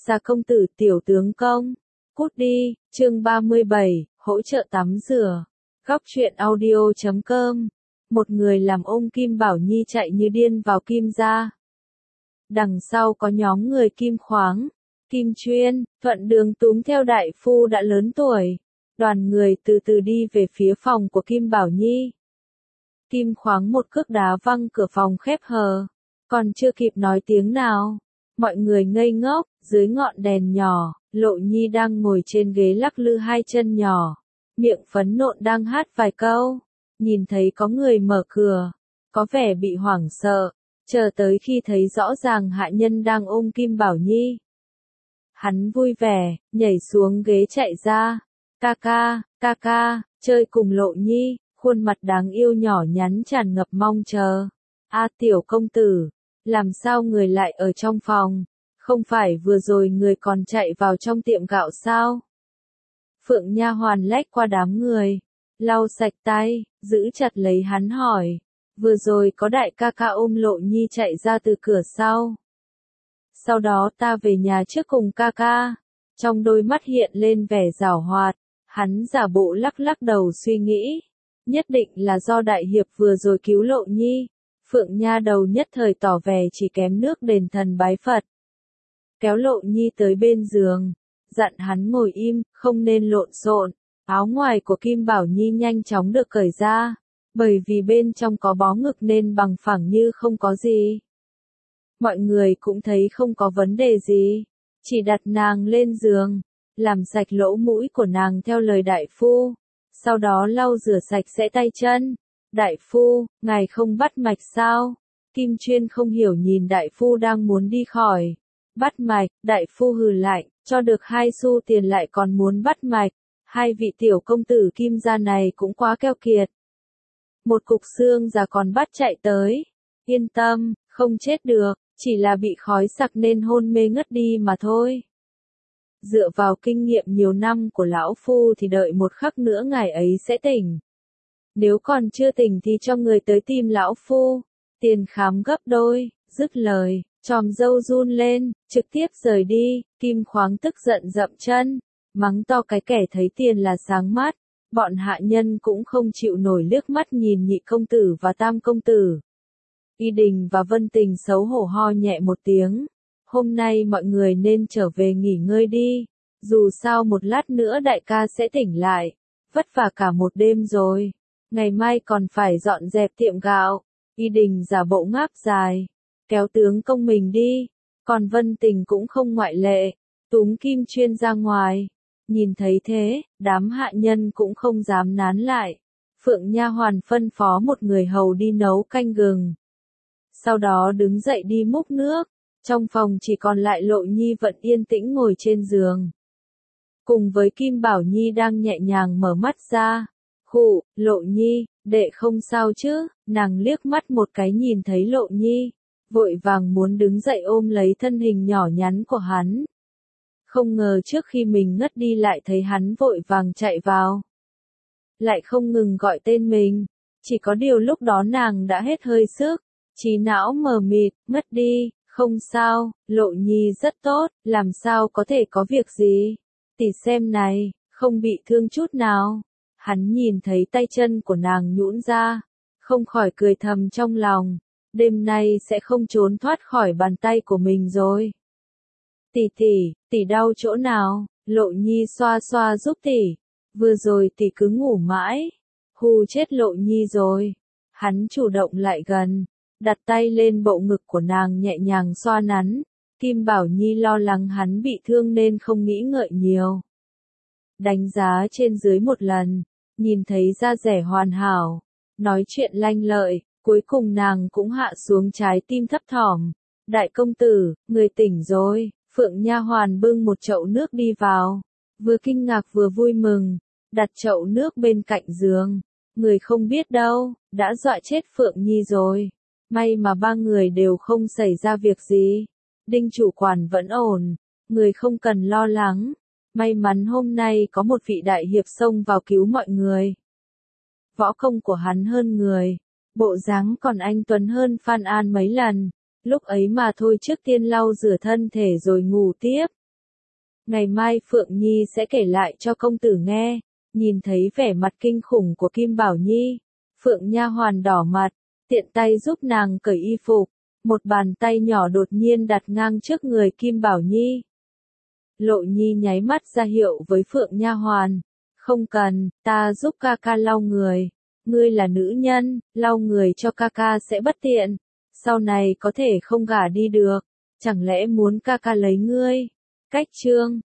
Gia công tử tiểu tướng công. Cút đi, chương 37, hỗ trợ tắm rửa. Góc truyện audio.com. Một người làm ôm Kim Bảo Nhi chạy như điên vào Kim gia. Đằng sau có nhóm người Kim Khoáng, Kim Chuyên, thuận đường túm theo đại phu đã lớn tuổi. Đoàn người từ từ đi về phía phòng của Kim Bảo Nhi. Kim Khoáng một cước đá văng cửa phòng khép hờ. Còn chưa kịp nói tiếng nào. Mọi người ngây ngốc, dưới ngọn đèn nhỏ, Lộ Nhi đang ngồi trên ghế lắc lư hai chân nhỏ. Miệng phấn nộn đang hát vài câu. Nhìn thấy có người mở cửa. Có vẻ bị hoảng sợ. Chờ tới khi thấy rõ ràng hạ nhân đang ôm Kim Bảo Nhi. Hắn vui vẻ, nhảy xuống ghế chạy ra. Ca ca, chơi cùng Lộ Nhi, khuôn mặt đáng yêu nhỏ nhắn tràn ngập mong chờ. Tiểu công tử, làm sao người lại ở trong phòng? Không phải vừa rồi người còn chạy vào trong tiệm gạo sao? Phượng nha hoàn lách qua đám người, lau sạch tay, giữ chặt lấy hắn hỏi. Vừa rồi có đại ca ca ôm Lộ Nhi chạy ra từ cửa sau. Sau đó ta về nhà trước cùng ca ca. Trong đôi mắt hiện lên vẻ giảo hoạt, hắn giả bộ lắc lắc đầu suy nghĩ. Nhất định là do đại hiệp vừa rồi cứu Lộ Nhi. Phượng nha đầu nhất thời tỏ vẻ chỉ kém nước đền thần bái Phật. Kéo Lộ Nhi tới bên giường, dặn hắn ngồi im, không nên lộn xộn. Áo ngoài của Kim Bảo Nhi nhanh chóng được cởi ra, bởi vì bên trong có bó ngực nên bằng phẳng như không có gì. Mọi người cũng thấy không có vấn đề gì, chỉ đặt nàng lên giường, làm sạch lỗ mũi của nàng theo lời đại phu, sau đó lau rửa sạch sẽ tay chân. Đại phu, ngài không bắt mạch sao? Kim Chuyên không hiểu nhìn đại phu đang muốn đi khỏi. Bắt mạch, đại phu hừ lạnh, cho được 2 xu tiền lại còn muốn bắt mạch. Hai vị tiểu công tử Kim gia này cũng quá keo kiệt. Một cục xương già còn bắt chạy tới. Yên tâm, không chết được, chỉ là bị khói sặc nên hôn mê ngất đi mà thôi. Dựa vào kinh nghiệm nhiều năm của lão phu thì đợi một khắc nữa ngài ấy sẽ tỉnh. Nếu còn chưa tỉnh thì cho người tới tìm lão phu, tiền khám gấp đôi. Dứt lời, chòm râu run lên, trực tiếp rời đi. Kim Khoáng tức giận dậm chân, mắng to cái kẻ thấy tiền là sáng mắt. Bọn hạ nhân cũng không chịu nổi liếc mắt nhìn nhị công tử và tam công tử. Y Đình và Vân Tình xấu hổ ho nhẹ một tiếng. Hôm nay mọi người nên trở về nghỉ ngơi đi. Dù sao một lát nữa đại ca sẽ tỉnh lại. Vất vả cả một đêm rồi. Ngày mai còn phải dọn dẹp tiệm gạo. Y Đình giả bộ ngáp dài. Kéo tướng công mình đi. Còn Vân Tình cũng không ngoại lệ. Túm Kim Chuyên ra ngoài. Nhìn thấy thế, đám hạ nhân cũng không dám nán lại. Phượng nha hoàn phân phó một người hầu đi nấu canh gừng. Sau đó đứng dậy đi múc nước. Trong phòng chỉ còn lại Lộ Nhi vẫn yên tĩnh ngồi trên giường. Cùng với Kim Bảo Nhi đang nhẹ nhàng mở mắt ra. Khụ, Lộ Nhi, đệ không sao chứ? Nàng liếc mắt một cái nhìn thấy Lộ Nhi, vội vàng muốn đứng dậy ôm lấy thân hình nhỏ nhắn của hắn. Không ngờ trước khi mình ngất đi lại thấy hắn vội vàng chạy vào. Lại không ngừng gọi tên mình. Chỉ có điều lúc đó nàng đã hết hơi sức. Trí não mờ mịt, ngất đi. Không sao, Lộ Nhi rất tốt, làm sao có thể có việc gì. Tỷ xem này, không bị thương chút nào. Hắn nhìn thấy tay chân của nàng nhũn ra. Không khỏi cười thầm trong lòng. Đêm nay sẽ không trốn thoát khỏi bàn tay của mình rồi. Tỷ đau chỗ nào? Lộ Nhi xoa xoa giúp tỷ. Vừa rồi tỷ cứ ngủ mãi. Hù chết Lộ Nhi rồi. Hắn chủ động lại gần, đặt tay lên bộ ngực của nàng nhẹ nhàng xoa nắn. Kim Bảo Nhi lo lắng hắn bị thương nên không nghĩ ngợi nhiều. Đánh giá trên dưới một lần, nhìn thấy da dẻ hoàn hảo, nói chuyện lanh lợi, cuối cùng nàng cũng hạ xuống trái tim thấp thỏm. Đại công tử, người tỉnh rồi. Phượng nha hoàn bưng một chậu nước đi vào, vừa kinh ngạc vừa vui mừng, đặt chậu nước bên cạnh giường. Người không biết đâu, đã dọa chết Phượng Nhi rồi. May mà 3 người đều không xảy ra việc gì. Đinh chủ quản vẫn ổn, người không cần lo lắng. May mắn hôm nay có một vị đại hiệp xông vào cứu mọi người. Võ công của hắn hơn người, bộ dáng còn anh tuấn hơn Phan An mấy lần. Lúc ấy mà thôi trước tiên lau rửa thân thể rồi ngủ tiếp. Ngày mai Phượng Nhi sẽ kể lại cho công tử nghe. Nhìn thấy vẻ mặt kinh khủng của Kim Bảo Nhi, Phượng nha hoàn đỏ mặt, tiện tay giúp nàng cởi y phục, một bàn tay nhỏ đột nhiên đặt ngang trước người Kim Bảo Nhi. Lộ Nhi nháy mắt ra hiệu với Phượng nha hoàn, không cần, ta giúp ca ca lau người, ngươi là nữ nhân, lau người cho ca ca sẽ bất tiện, sau này có thể không gả đi được, chẳng lẽ muốn ca ca lấy ngươi? Cách chương